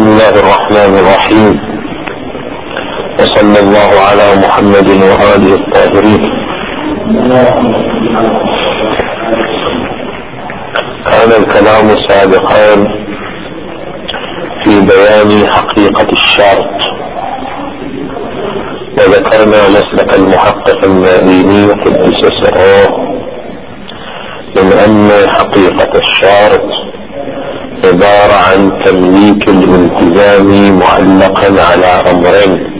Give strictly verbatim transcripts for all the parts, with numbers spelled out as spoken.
بسم الله الرحمن الرحيم، وصلى الله على محمد وآله الطاهرين. كان الكلام سابقا في بيان حقيقة الشرط، وذكرنا مسلك المحقق الماليني قدس سره من أن حقيقة الشرط عبارة عن تمليك الالتزام معلقا على أمرين: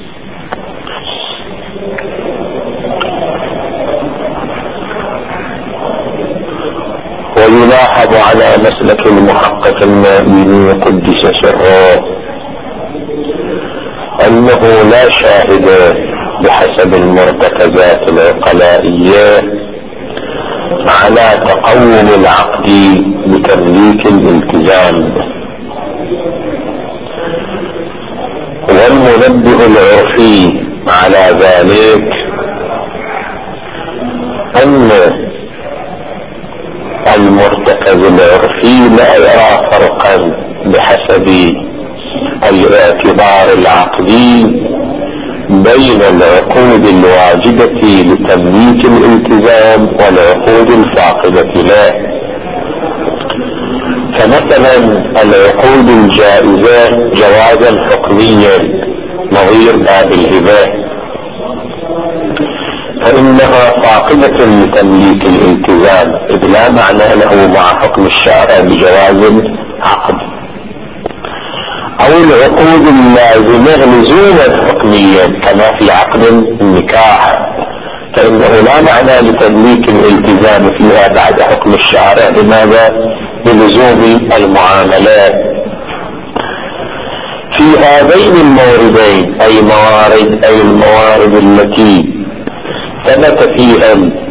ويلاحظ على مسلك المحقق الماليني قدس سره أنه لا شاهد بحسب المرتكزات العقلائية على تقوم العقد بتمليك الالتزام، والمنبه العرفي على ذلك أن المرتكز العرفي لا يرى فرقا بحسب الاعتبار العقدي بين العقود الواجبة لتمليك الالتزام والعقود الفاقدة له. فمثلا العقود الجائزة جوازا حكميا نظير باب الهبة فإنها فاقدة لتمليك الالتزام، إذ لا معنى له مع حكم الشارع بجواز عقد. أو العقود اللازمة لزوما حكميا كما في عقد النكاح، فإنه لا معنى لتمليك الالتزام فيها بعد حكم الشارع. لماذا؟ بلزوم المعاملات. في هذين الموردين أي موارد أي الموارد التي ثبت فيها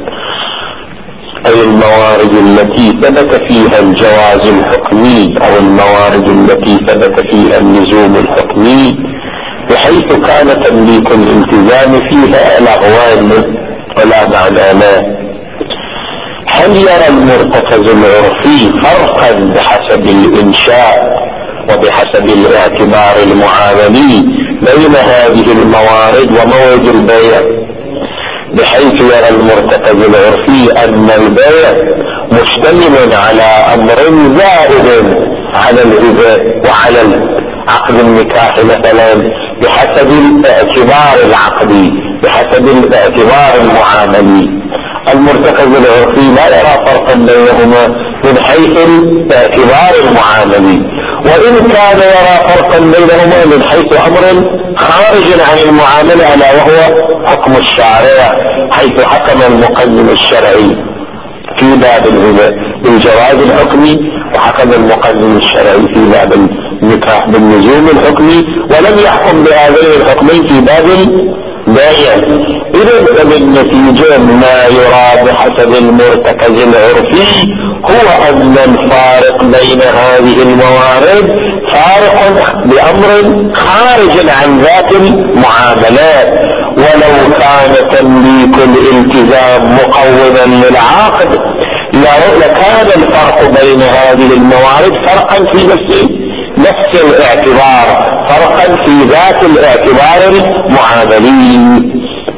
أي الموارد التي ثبت فيها الجواز الحكمي أو الموارد التي ثبت فيها اللزوم الحكمي، بحيث كان تمليك الالتزام فيها لغوان ولا معنى له. هل يرى المرتكز العرفي فرقا بحسب الإنشاء وبحسب الاعتبار المعاملي بين هذه الموارد ومورد البيع، بحيث يرى المرتكز العرفي أن البيع مشتمل على أمر زائد على الهبة وعلى عقد النكاح مثلا بحسب الاعتبار العقدي بحسب الاعتبار المعاملي؟ المرتكز العرفي لا يرى فرقا بينهما من حيث الاعتبار المعاملي، وإن كان يرى فرقا بينهما من حيث أمر خارج عن المعاملة ألا وهو حكم الشارع، حيث حكم المقنن الشرعي في باب الهبة بالجواز الحكمي، وحكم المقنن الشرعي في باب النكاح باللزوم الحكمي، ولم يحكم بهذين الحكمين في باب البيع. إذا بالنتيجة ما يرى بحسب المرتكز العرفي هو أن الفارق بين هذه الموارد فارق بأمر خارج عن ذات المعاملات، ولو كان تمليك الالتزام مقوما للعقد لكان الفرق بين هذه الموارد فرقا في نفس نفس الاعتبار، فرقا في ذات الاعتبار المعاملي.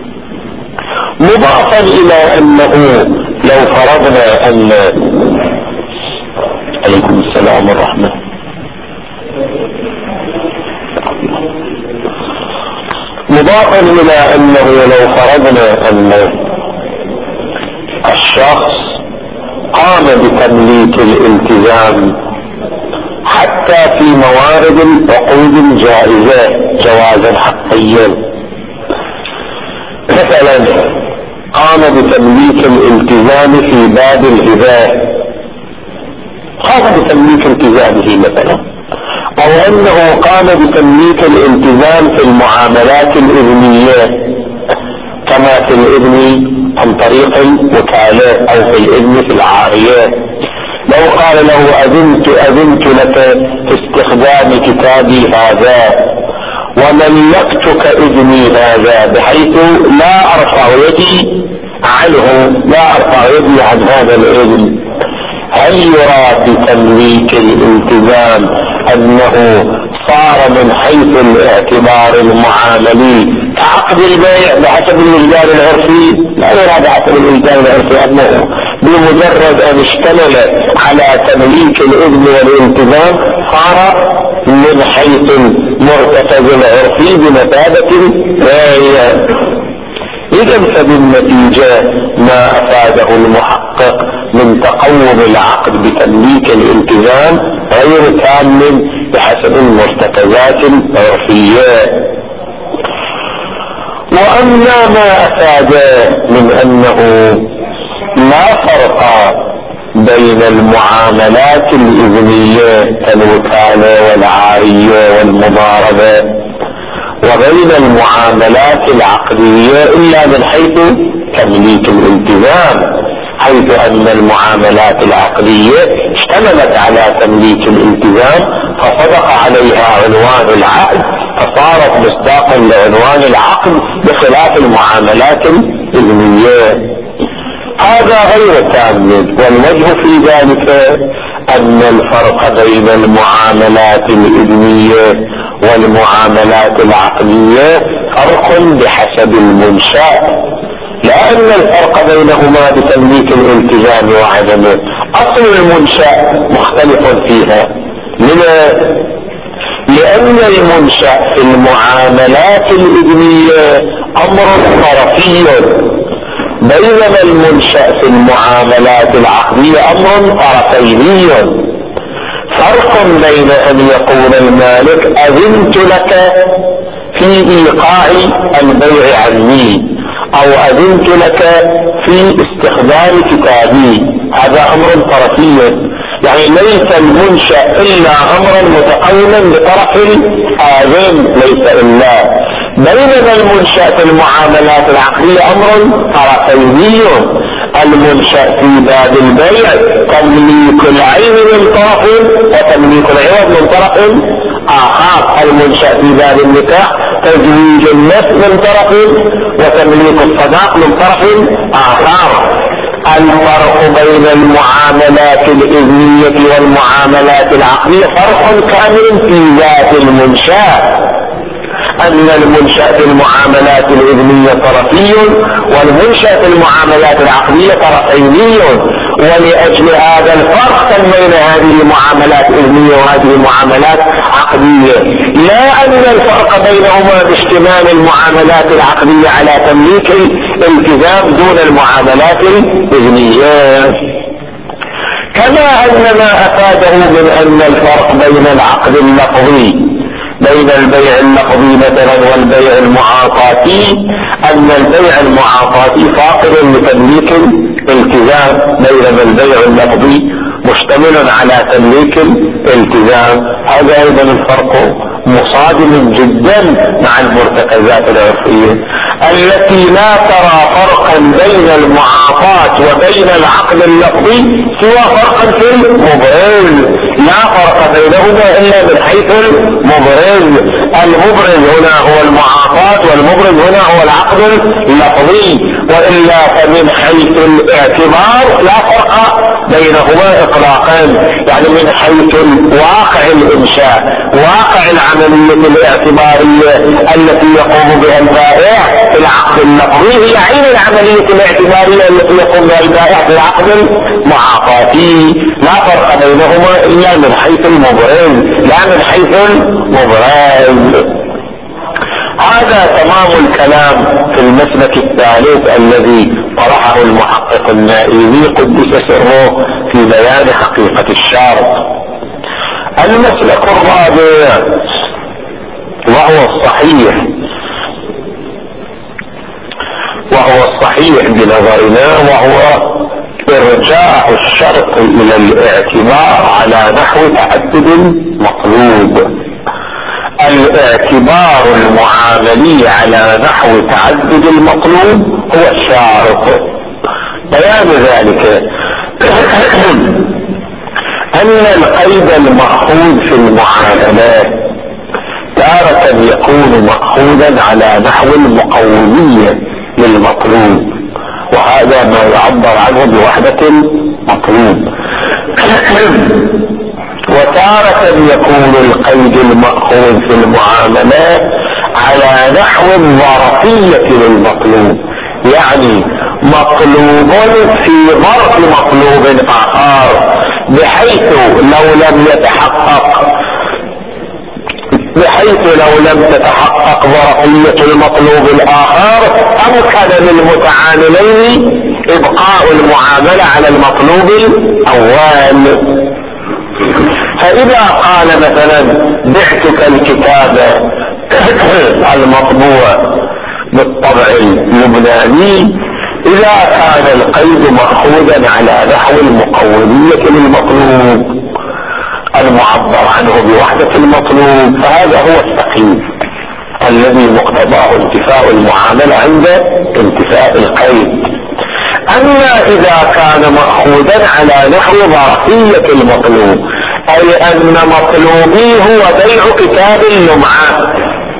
مضافا إلى أنه لو فرضنا أن عليكم السلام ورحمة مضافا إلى أنه لو فرضنا أن الشخص قام بتمليك الالتزام حتى في موارد العقود الجائزة جوازا حقيا، مثلا قام بتمليك الالتزام في باب الهبة، قام بتمليك التزامه مثلا، أو أنه قام بتمليك الالتزام في المعاملات الإذنية كما في الإذن عن طريق الوكالة أو في الإذن في العاريات. لو قال له أذنت أذنت لك في استخدام كتابي هذا وملكتك إذني هذا، بحيث لا أرفع يدي عنه لا أرفع يدي عن هذا الإذن، هل يرى بتمليك الالتزام أنه صار من حيث الاعتبار المعاملي كعقد البيع بحسب الوجدان العرفي، لا يرى بحسب الوجدان العرفي أنه بمجرد أن اشتمل على تمليك الإذن والالتزام صار من حيث المرتكز العرفي بمثابة البيع. إذا فبالنتيجة ما أفاده المحقق من تقوم العقد بتمليك الالتزام غير كامل بحسب المرتكزات العرفية. وأما ما أفاده من أنه لا فرق بين المعاملات الإذنية كالوكالة والعارية والمضاربة وبين المعاملات العقدية إلا من حيث تمليك الالتزام، حيث أن المعاملات العقدية اشتملت على تمليك الالتزام فصدق عليها عنوان العقد فصارت مصداقا لعنوان العقد بخلاف المعاملات الإذنية. هذا غير كامل، والوجه في ذلك أن الفرق بين المعاملات الإذنية والمعاملات العقدية فرق بحسب المنشأ، لأن الفرق بينهما بتمليك الالتزام وعدمه أصل المنشأ مختلف فيها. لما؟ لأن المنشأ في المعاملات الإذنية أمر طرفي، بينما المنشأ في المعاملات العقدية أمر طرفيني. فرق بين أن يقول المالك أذنت لك في إيقاع البيع عني أو أذنت لك في استخدام كتابي، هذا أمر طرفي، يعني ليس المنشأ إلا أمرا متقوما بطرف الآذن ليس إلا. بينما المنشأ في المعاملات العقدية أمر طرفيني، المنشأ في باب البيع تمليك العين من طرف وتمليك العوض من طرف آخر، المنشأ في باب النكاح تزويج النفس من طرف وتمليك الصداق من طرف آخر. الفرق بين المعاملات الإذنية والمعاملات العقدية فرق كامل في ذات المنشأ، أن المنشأ في المعاملات الإذنية طرفي والمنشأ في المعاملات العقدية طرفيني، ولأجل هذا الفرق بين هذه المعاملات الإذنية وهذه المعاملات عقدية، لا أن الفرق بينهما باشتمال المعاملات العقدية على تمليك الالتزام دون المعاملات الإذنية. كما أن ما أفاده من أن الفرق بين العقد اللفظي بين البيع اللفظي مثلا والبيع المعاطاتي أن البيع المعاطاتي فاقد لتمليك الالتزام، بينما البيع اللفظي مشتمل على تمليك الالتزام. هذا أيضا الفرق مصادم جدا مع المرتكزات العرفية التي لا ترى فرقا بين المعاطاة وبين العقد اللفظي سوى فرقا في المبرز، لا فرق بينهما إلا من حيث المبرز. المبرز هنا هو المعاطاة والمبرز هنا هو العقد اللفظي، وإلا فمن حيث الاعتبار لا فرق بينهما إطلاقا، يعني من حيث واقع الإنشاء واقع العملية الاعتبارية التي يقوم بها البائع في العقد اللفظي هي عين العملية الاعتبارية التي يقوم بها البائع في العقد المعاطاتي، لا فرق بينهما إلا من حيث المبرز لا من حيث المبرز. هذا تمام الكلام في المسلك الثالث الذي طرحه المحقق النائبي قدس سره في بيان حقيقة الشارع. المسلك الرابع وهو الصحيح وهو الصحيح بنظرنا وهو إرجاع الشرط إلى الاعتبار على نحو تعدد المطلوب. الاعتبار المعاملي على نحو تعدد المطلوب هو الشارط. بيان ذلك أن القيد المأخوذ في المعاملات تارة يكون مأخوذا على نحو المقومية للمطلوب، وهذا ما يعبر عنه بوحدة المطلوب. وتارة يكون القيد المأخوذ في المعاملات على نحو الظرفية للمطلوب، يعني مطلوب في ظرف مطلوب آخر، بحيث لو لم يتحقق بحيث لو لم تتحقق ظرفية المطلوب الآخر أمكن للمتعاملين إبقاء المعاملة على المطلوب الأول. فإذا قال مثلا بعتك الكتاب المطبوع بالطبع اللبناني، إذا كان القيد مأخوذا على نحو المقولية للمطلوب المعبر عنه بوحدة المطلوب، فهذا هو التقييد الذي مقتضاه انتفاء المعاملة عند انتفاء القيد. أما إذا كان مأخوذا على نحو ظرفية المطلوب، أي أن مطلوبي هو بيع كتاب اللمعة،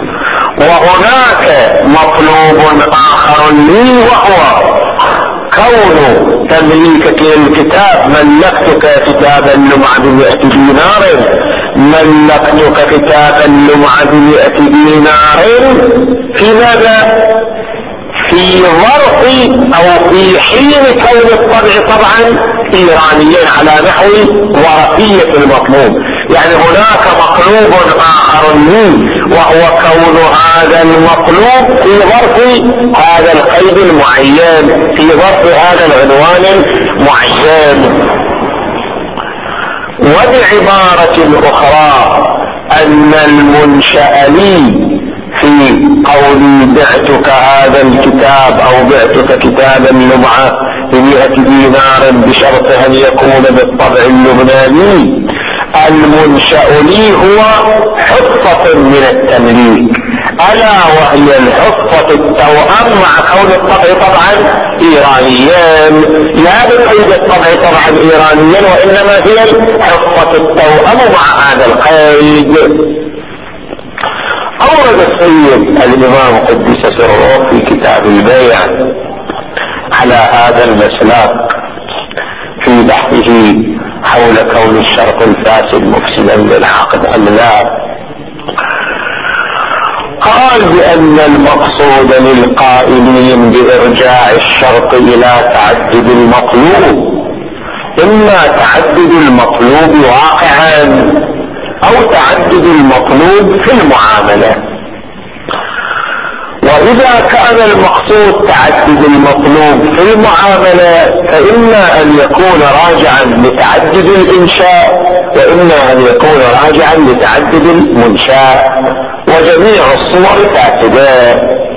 وهناك مطلوب آخر لي وهو كون تمليكك للكتاب، ملكتك كتاب اللمعة بمئة دينار، ملكتك كتاب اللمعة بمئة دينار في ماذا؟ في ظرف او في حين كون الطبع طبعا ايرانيا على نحو ظرفية المطلوب. يعني هناك مطلوب اخر لي وهو كون هذا المطلوب في ظرف هذا القيد المعين، في ظرف هذا العنوان المعين. وبعبارة اخرى ان المنشأ لي في قولي بعتك هذا الكتاب او بعتك كتاب اللمعة بمئة دينار بشرط ان يكون بالطبع اللبناني، المنشأ لي هو حصة من التمليك، الا وهي الحصة التوأم مع كون الطبع طبعا ايرانيا، لا بقيد الطبع طبعا ايرانيا، وانما هي الحصة التوأم مع هذا القيد. أورد السيد الإمام قدس سره في كتاب البيع على هذا المسلك في بحثه حول كون الشرط الفاسد مفسدا للعقد أم لا، قال بأن المقصود للقائلين بإرجاع الشرط إلى تعدد المطلوب إما تعدد المطلوب واقعا أو تعدد المطلوب في المعاملة. وإذا كان المقصود تعدد المطلوب في المعاملة فإما أن يكون راجعا لتعدد الإنشاء، وإما أن يكون راجعا لتعدد المنشاء، وجميع الصور فاسدة.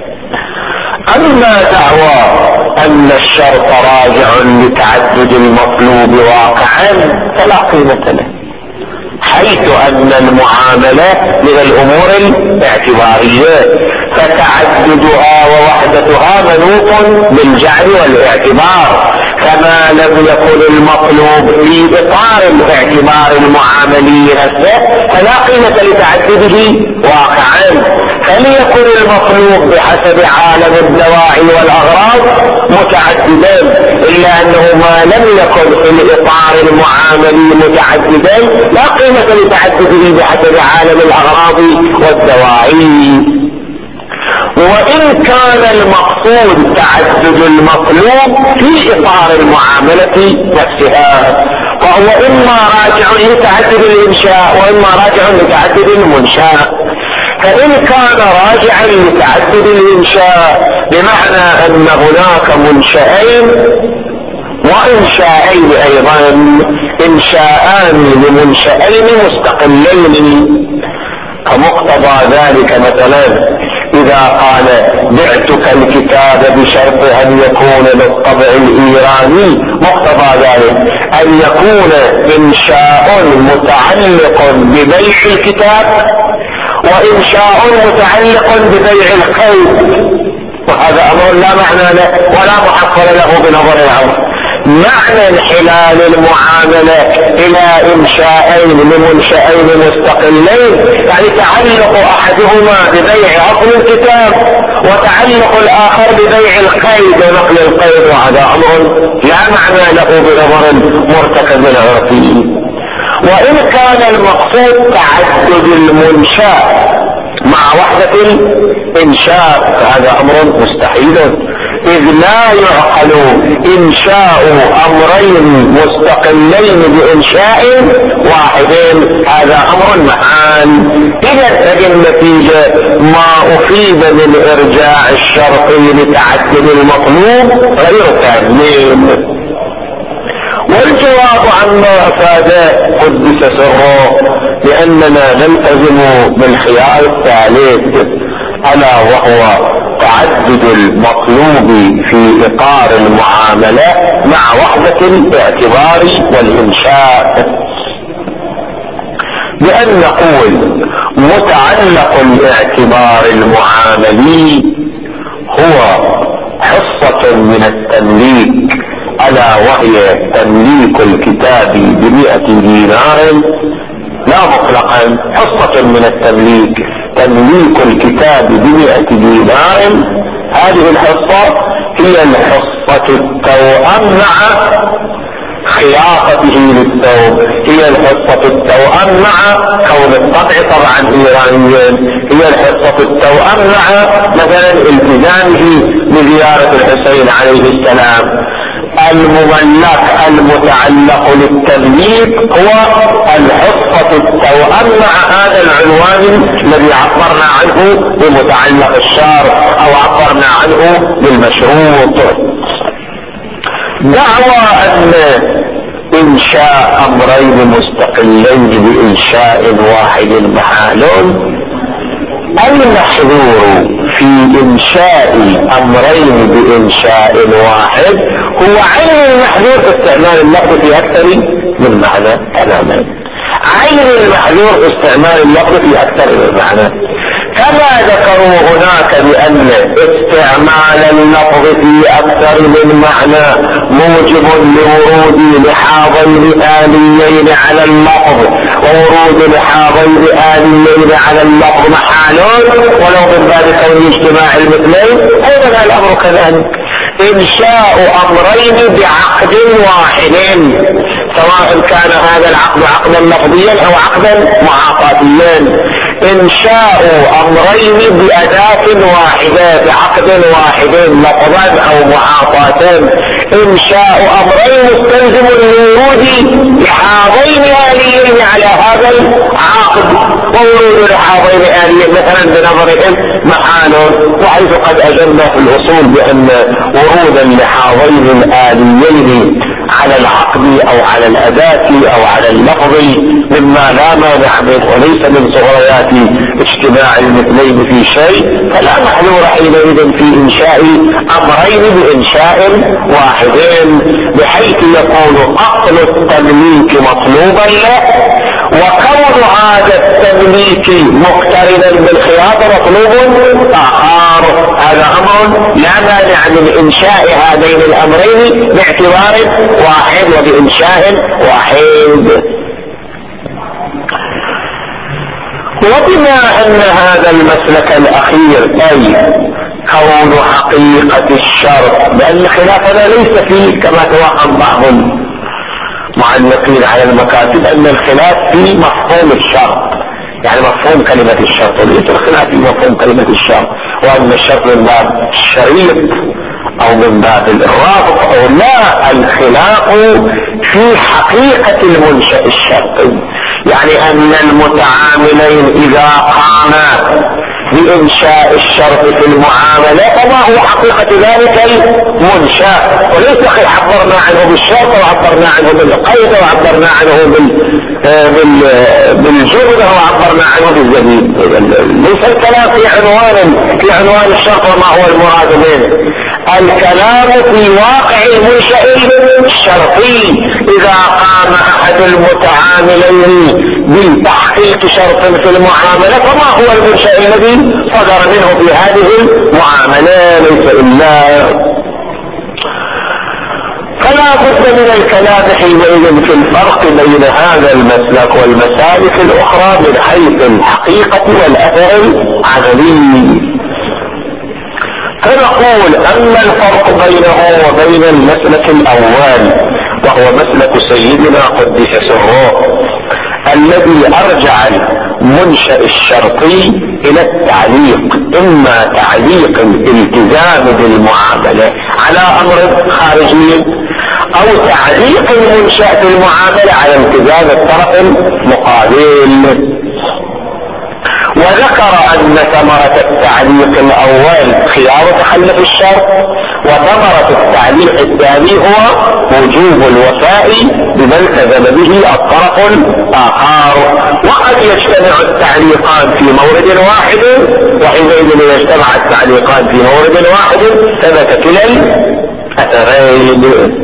أما دعوى أن الشرط راجع لتعدد المطلوب واقعا فلا قيمة له، حيث أن المعاملة من الأمور الاعتبارية، فتعددها ووحدتها منوط بالجعل والاعتبار، فما لم يكن المطلوب في إطار الاعتبار المعاملي نفسه فلا قيمة لتعدده واقعا، فليكن المطلوب بحسب عالم الدواعي والأغراض متعددا، إلا أنه ما لم يكن في الإطار المعاملي متعددا لا قيمة لتعدده بحسب عالم الأغراض والدواعي. وإن كان المقصود تعدد المطلوب في إطار المعاملة نفسها، وهو إما راجع لتعدد الإنشاء وإما راجع لتعدد المنشاء، فإن كان راجعا لتعدد الإنشاء بمعنى أن هناك منشأين وإنشاءين أيضا، إنشاءان لمنشأين مستقلين، فمقتضى ذلك مثلا إذا قال بعتك الكتاب بشرط أن يكون بالطبع الإيراني، مقتضى ذلك أن يكون إنشاء متعلق ببيع الكتاب وإنشاء متعلق ببيع القيد، وهذا أمر لا معنى له ولا محصل له بنظر العرف. معنى انحلال المعاملة إلى إنشاءين لمنشأين مستقلين يعني تعلق أحدهما ببيع أصل الكتاب وتعلق الآخر ببيع القيد ونقل القيد، وهذا أمر لا معنى له بنظر مرتكز العرفي. وإن كان المقصود تعدد المنشاء مع وحدة الإنشاء فهذا أمر مستحيل، إذ لا يعقل إنشاء أمرين مستقلين بإنشاء واحد، هذا أمر محال. إذا النتيجة ما أفيد من إرجاع الشرط لتعدد المطلوب غير تامين. والجواب عما أفاده قدس سره لأننا نلتزم بالخيار الثالث ألا وهو تعدد المطلوب في إطار المعاملة مع وحدة الاعتبار والإنشاء، بأن نقول متعلق الاعتبار المعاملي هو حصة من التمليك ألا وهي تمليك الكتاب بمئة دينار، لا مطلقا، حصة من التمليك تمليك الكتاب بمئة دينار، هذه الحصة هي الحصة التوأم مع خياطته للثوب، هي الحصة التوأم مع كون الطبع طبعا إيرانيا، هي الحصة التوأم مع مثلا التزامه بزيارة الحسين عليه السلام. المملك المتعلق للتمليك هو الحصة التوأم مع هذا العنوان الذي عبرنا عنه بمتعلق الشرط أو عبرنا عنه بالمشروط. دعوى أن إنشاء أمرين مستقلين بإنشاء واحد محال، المحذور في إنشاء أمرين بإنشاء واحد هو عين المحذور في استعمال اللفظ في أكثر من معنى تماما، عين المحذور في استعمال اللفظ في أكثر من معنى، كما ذكروا هناك بأن استعمال اللفظ في أكثر من معنى موجب لورود لحاظين آليين على اللفظ، وورود لحاظين آليين على اللفظ محال ولو من باب كون اجتماع المثلين، أيضا الأمر كذلك. إنشاء أمرين بعقد واحد سواء كان هذا العقد عقدا لفظيا أو عقدا معاقاتيا، إنشاء أمرين بأداة واحدة بعقد واحد لفظا أو معاقاتا، إنشاء أمرين مستلزم للورود لحاظين آليين على هذا العقد، وورود لحاظين آليين مثلا بنظرهم محال، وحيث قد أجلنا في الأصول بأن ورودا لحاظين الآليين على العقد أو على الأداة أو على اللفظ مما لا مانع منه وليس من صغريات اجتماع المثلين في شيء، فلا محذور حينئذ في إنشاء أمرين بإنشاء واحدين، بحيث يكون أصل التمليك مطلوبا له، وكون هذا التمليك مقترنا بالخياطة مطلوب آخر. هذا أمر لا مانع من إنشاء هذين الأمرين باعتبار واحد وبإنشاء واحد. وبما أن هذا المسلك الأخير أي كون حقيقة الشرط، لأن خلافنا ليس فيه كما توهم بعض المعلقين على المكاتب أن الخلاف في مفهوم الشرط، يعني مفهوم كلمة الشرط، وليس الخلاف في مفهوم كلمة الشرط، وأن الشرط من باب الشريط أو من باب الرابط أو لا، الخلاف في حقيقة المنشأ الشرطي، يعني أن المتعاملين إذا قاما بإنشاء الشرط في المعاملة فما هو حقيقة ذلك المنشأ، وليس عبرنا عنه بالشرط وعبرنا عنه بالقيد وعبرنا عنه بال بالجملة وعبرنا عنه بالجديد. ليس الكلام في عنوان في عنوان الشرط وما هو المراد منه، الكلام في واقع المنشأ الشرطي. إذا قام أحد المتعاملين بتحقيق شرط في المعاملة فما هو المنشأ الذي صدر منه في هذه المعاملة؟ ليس إلا، فلا بد من الكلام حينئذ في الفرق بين هذا المسلك والمسالك الأخرى من حيث الحقيقة والأثر العملي. فنقول اما الفرق بينه وبين المسلك الاول وهو مسلك سيدنا قدس سره الذي ارجع المنشأ الشرطي الى التعليق، اما تعليق الالتزام بالمعاملة على امر خارجي او تعليق المنشأ بالمعاملة على التزام الطرف المقابل. وذكر ان ثمرة التعليق الاول خيار تخلف الشرط، وثمرة التعليق الثاني هو وجوب الوفاء بما التزم به الطرف الاخر. وقد يجتمع التعليقان في مورد واحد، وحينئذ اذا اجتمع التعليقان في مورد واحد ثبت كلا الاثرين.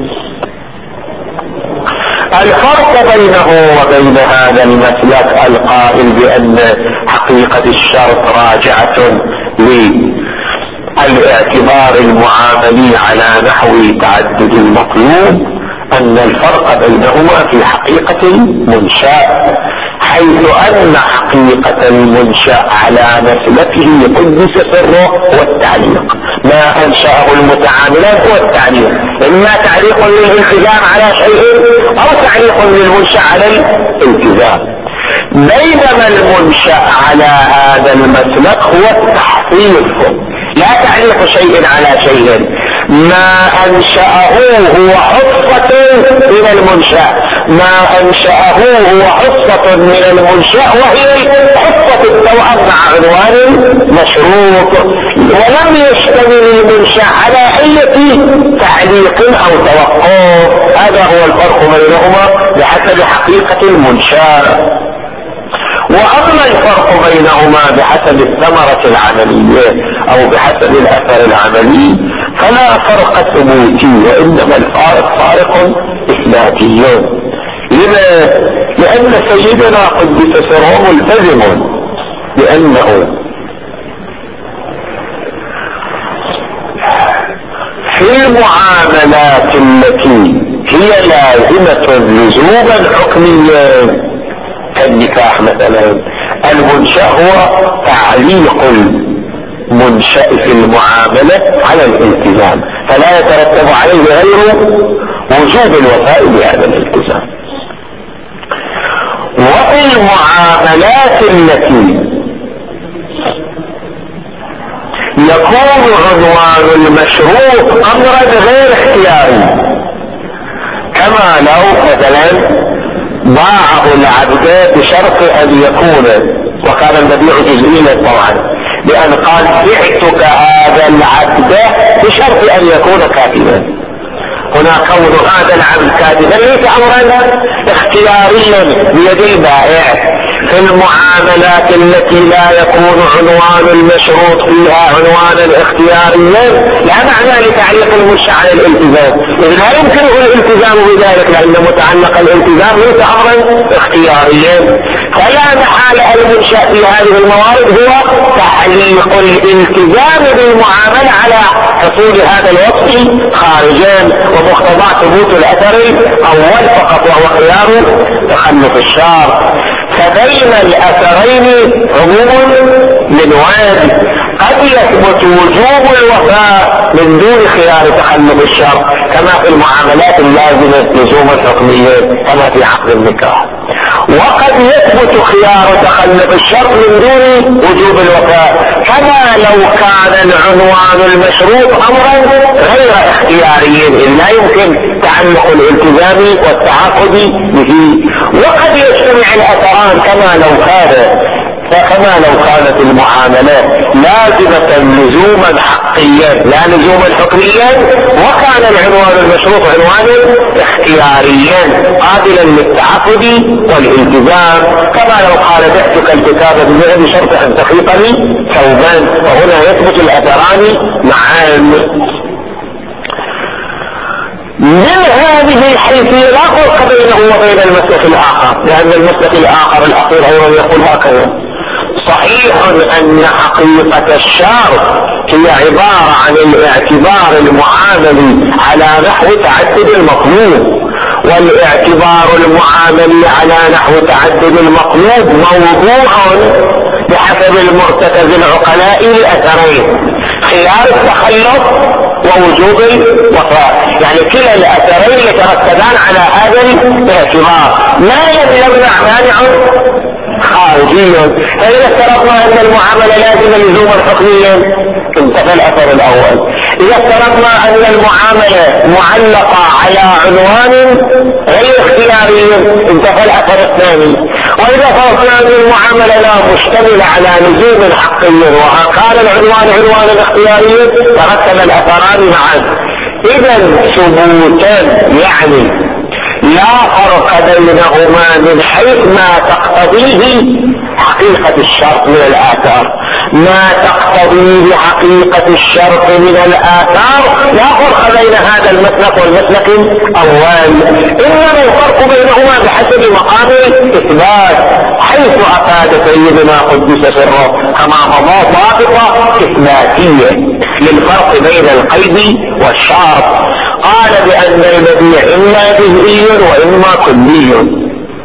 الفرق بينه وبين هذا المسلك القائل بأن حقيقة الشرط راجعة للاعتبار المعاملي على نحو تعدد المطلوب، أن الفرق بينهما في حقيقة المنشأ، حيث أن حقيقة المنشأ على مسلكه قدس سره هو التعليق. ما أنشأه المتعاملات هو التعليق، إما تعليق للالتزام على شيء أو تعليق للمنشأ على الالتزام. بينما المنشأ على هذا المسلك هو التحقيق، لا تعليق شيء على شيء. ما أنشأه هو حصة من المنشأ، ما أنشأه هو حصة من المنشأ، وهي حصة التوأم مع عنوان مشروط، ولم يشتمل المنشأ على أي تعليق أو توقف. هذا هو الفرق بينهما بحسب حقيقة المنشأ. واما الفرق بينهما بحسب الثمرة العملية او بحسب الاثر العملي فلا فرق ثبوتي، وانما الفارق فارق اثباتي. لما؟ لان سيدنا قدس سره ملتزم بانه في المعاملات التي هي لازمة لزوما حكميا كالنكاح مثلا، المنشأ هو تعليق المنشأ في المعاملة على الالتزام، فلا يترتب عليه غير وجوب الوفاء بهذا الالتزام. وفي المعاملات التي يكون عنوان المشروط امرا غير اختياري، كما لو مثلا باعه العبد بشرط ان يكون، وكان المبيع جزئيا طبعا، لان قال بعتك هذا العبد بشرط ان يكون كاتبا. هنا كون هذا العبد كاتبا ليس امرا اختياريا بيد البائع. في المعاملات التي لا يكون عنوان المشروط فيها عنوانا اختياريا لا معنى لتعليق المنشأ على الالتزام، إذ لا يمكنه الالتزام بذلك، لأن متعلق الالتزام ليس امرا اختياريا. فلا محال المنشأ في هذه الموارد هو تعليق الالتزام بالمعاملة على حصول هذا الوصف خارجا، ومقتضى ثبوت الاثر الاول فقط وهو خيار تخلف الشرط. فبين الاثرين عموم من واجب، قد يثبت وجوب الوفاء من دون خيار تخلف الشرط، كما في المعاملات اللازمة لزوما حكمية كما في عقد النكاح. وقد يثبت خيار تخلف الشرط من دون وجوب الوفاء، كما لو كان العنوان المشروط امرا غير اختياري، إذ لا يمكن تعلق الالتزام والتعاقد به. وقد يجتمع الاثران كما لو كان فكما لو كانت المعاملات لازمة لزوما حقيا لا لزوما حكميا، وكان العنوان المشروط عنوانا اختياريا قابلا للتعاقد والالتزام، كما لو قال بعتك الكتاب بمعنى شرط ان تخيطني ثوبا، وهنا يثبت الاثران معا. من هذه الحيثية لا فرق بينه وبين المسلك الاخر، لان المسلك الاخر الاخير ايضا يقول هكذا: صحيح ان حقيقة الشرط هي عبارة عن الاعتبار المعاملي على نحو تعدد المطلوب، والاعتبار المعاملي على نحو تعدد المطلوب موضوع بحسب المرتكز العقلاء لأثرين: خيار التخلف ووجوب الوفاء. يعني كلا الأثرين يترتبان على هذا الاعتبار، ما لم يمنع مانع خارجي. فإذا افترضنا أن المعاملة لازم لزوما حكميا انتفى الأثر الأول. إذا افترضنا أن المعاملة معلقة على عنوان غير اختياري انتفى الأثر الثاني. وإذا فرضنا أن المعاملة لا مشتملة على لزوم حقي وكان العنوان عنوانا اختياريا ترتب الأثران معا. إذا ثبوتا يعني لا فرق بينهما من حيث ما تقتضيه حقيقة الشرط من الآثار. ما تقتضيه حقيقة الشرط من الآثار لا فرق بين هذا المسلك والمسلك الأول، إنما الفرق بينهما بحسب مقام الإثبات، حيث أفاد سيدنا قدس سره كما مضى ضابطة إثباتية للفرق بين القيد والشرط. قال بأن المبيع إما جزئي وإما كلي.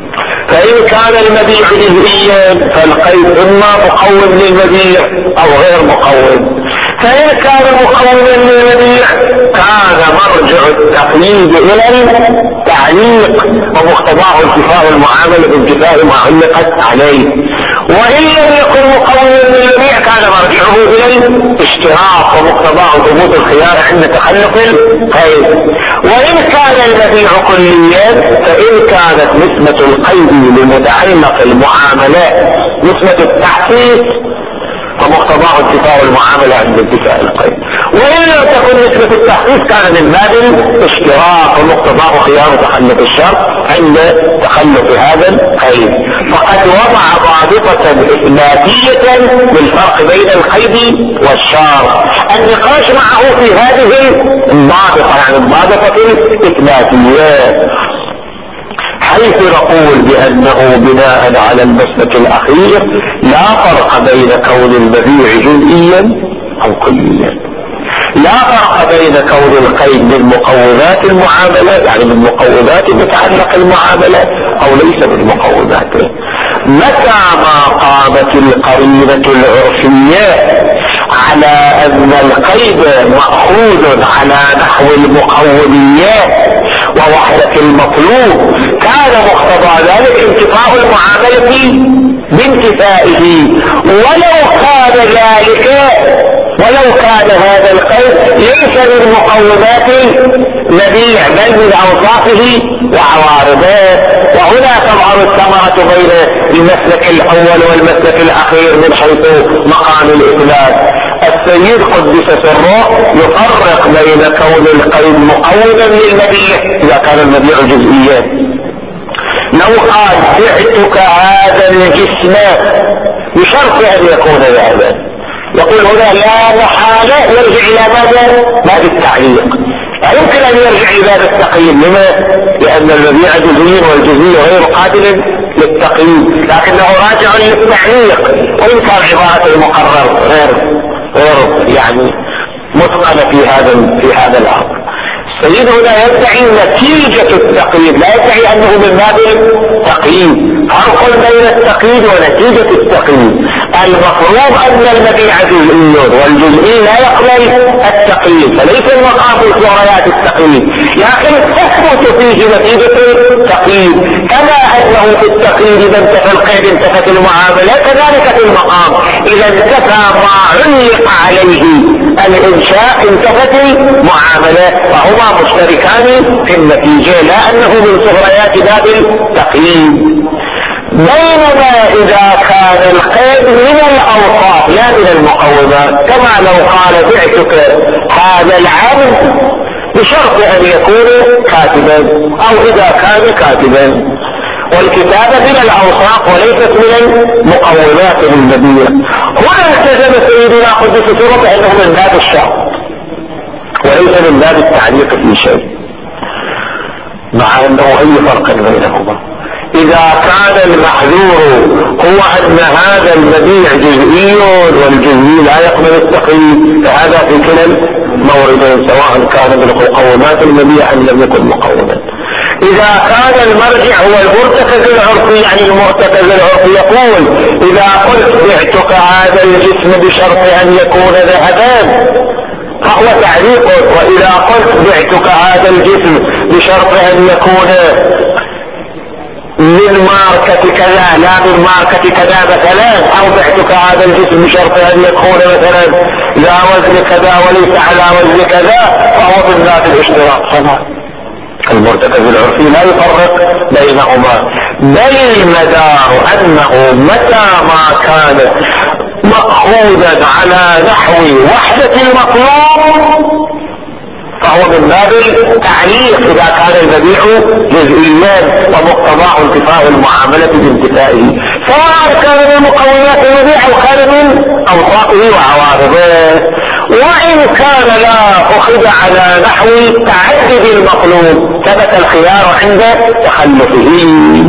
فإن كان المبيع جزئيا فالقيد إما مقوم للمبيع أو غير مقوم. فإن كان مقوما للمبيع كان مرجع التقييد إلى التعليق ومقتضاه انتفاء المعاملة بانتفاء ما علقت عليه. وإن لم يكن مقوما للمبيع كان مرجعه إلى الاشتراط ومقتضاه ثبوت الخيار عند تخلف القيد. وإن كان المبيع كليا فإن كانت نسبة القيد لمتعلق المعاملات نسبة التحقيق فمقتضاه انتفاء المعاملة عند انتفاء القيد. وإن لم تكن نسبة التحقيق كان من باب الاشتراط ومقتضاه خيار تخلف الشرط عند تخلف هذا القيد. فقد وضع ضابطة إثباتية للفرق بين القيد والشرط. النقاش معه في هذه الضابطة، يعني الضابطة الإثباتية، حيث نقول بأنه بناء على المسلك الأخير لا فرق بين كون المبيع جزئيا أو كليا. لا فرق بين كون القيد من مقومات المعاملة، يعني من مقومات متعلق المعاملة أو ليس من مقوماته، متى ما قامت القرينة العرفية على أن القيد مأخوذ على نحو المقوميات ووحدة المطلوب كان مقتضى ذلك انتفاء المعاملة بانتفائه، ولو كان ذلك ولو كان هذا القيد ليس من مقومات المبيع بل من أوصافه وعوارضه. وهنا تظهر الثمرة بين المسلك الأول والمسلك الأخير من حيث مقام الإثبات. السيد قدس سره يفرق بين كون القيد مقوما للمبيع إذا كان المبيع جزئيا. لو قال بعتك هذا الجسم بشرط أن يكون ذهبا، يقول هنا لا محالة يرجع إلى ماذا؟ باب التعليق. يمكن أن يرجع إلى باب التقييم. لما؟ لأن المبيع جزئي والجزئي غير قابل للتقييم، لكنه راجع للتعليق، وإن كان عبارة المقرر غير غير يعني متقنة في هذا في هذا الأمر. السيد هنا يدعي نتيجة التقييد، لا يدعي أنه من باب التقييد. فرق بين التقييد ونتيجة التقييد. المفروض أن المبيع جزئي والجزئي لا يقبل التقييد، فليس المقام في ذريات التقييد، لكن تثبت فيه نتيجة التقييد. كما أنه في التقييد إذا انتفى القيد انتفت المعاملة، كذلك في المقام إذا انتفى ما علق عليه الإنشاء انتفت المعاملة، فهما مشتركان في النتيجة، لا أنه من صغريات باب التقييد. بينما إذا كان القيد من الأوصاف لا من المقومات، كما لو قال بعتك هذا العبد بشرط أن يكون كاتبا أو إذا كان كاتبا، والكتابة من الأوصاف وليست من المقومات للمبيع. هنا التزم سيدنا قدس سره بأنه من باب الشرط وليس من باب التعليق في شيء، مع أنه أي فرق بينهما. إذا كان المحذور هو أن هذا المبيع جزئي والجزئي لا يقبل التقييد، فهذا في كلا الموردين سواء كان من مقومات المبيع أم لم يكن مقوما. إذا كان المرجع هو المرتكز العرفي، يعني المرتكز العرفي يقول إذا قلت بعتك هذا الجسم بشرط أن يكون ذهبا فهو تعليق، وإذا قلت بعتك هذا الجسم بشرط أن يكون من ماركة كذا لا من ماركة كذا مثلا، أو بعتك هذا الجسم بشرط أن يكون مثلا لا وزن كذا وليس على وزن كذا، فهو من ذات الاشتراك. فما المرتكز العرفي لا يفرق بينهما، بل المدار أنه متى ما كان مأخوذا على نحو وحدة المطلوب فهو من باب التعليق إذا كان المبيع جزئيا ومقتضاه انتفاء المعاملة بانتفائه، سواء كان من مقومات المبيع أو كان من أوصافه وعوارضه. وإن كان لا أخذ على نحو تعدد المطلوب ثبت الخيار عند تخلفه.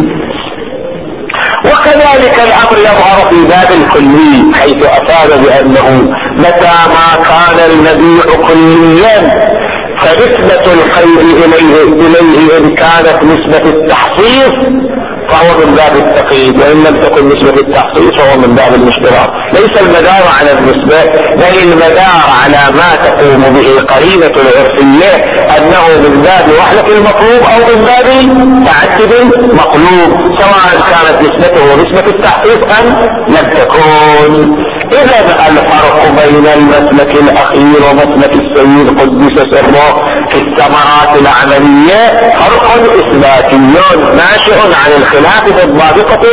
وكذلك الأمر يظهر في باب الكلي، حيث أفاد بأنه متى ما كان المبيع كليا فنسبة الخير إليه, إليه إن كانت نسبة التحصيص فهو من باب التقييد، وإن لم تكن نسبة التحصيص فهو من باب الاشتراك. ليس المدار على النسبة، بل المدار على ما تقوم به قرينة العرفية أنه من باب وحدة المطلوب أو من باب تعدد المطلوب، سواء كانت نسبته نسبة التحصيص أم لم تكن. إذا الفرق بين المسلك الأخير ومسلك السيد قدس سره في الثمرات العملية فرق إثباتي ناشئ عن الخلاف في الضابطة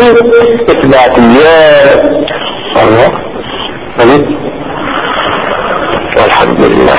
الإثباتية. الله والحمد لله.